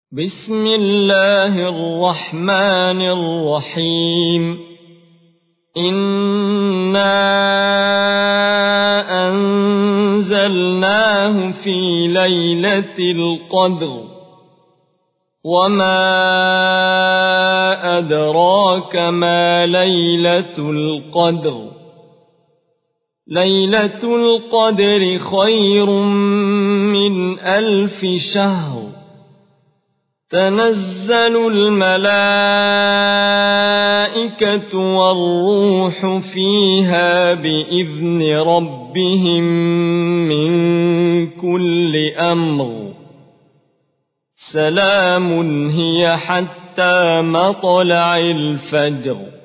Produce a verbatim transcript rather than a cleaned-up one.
بسم الله الرحمن الرحيم إنا أنزلناه في ليلة القدر وما أدراك ما ليلة القدر ليلة القدر خير من ألف شهر تنزل الملائكة والروح فيها بإذن ربهم من كل أمر سلام هي حتى مطلع الفجر.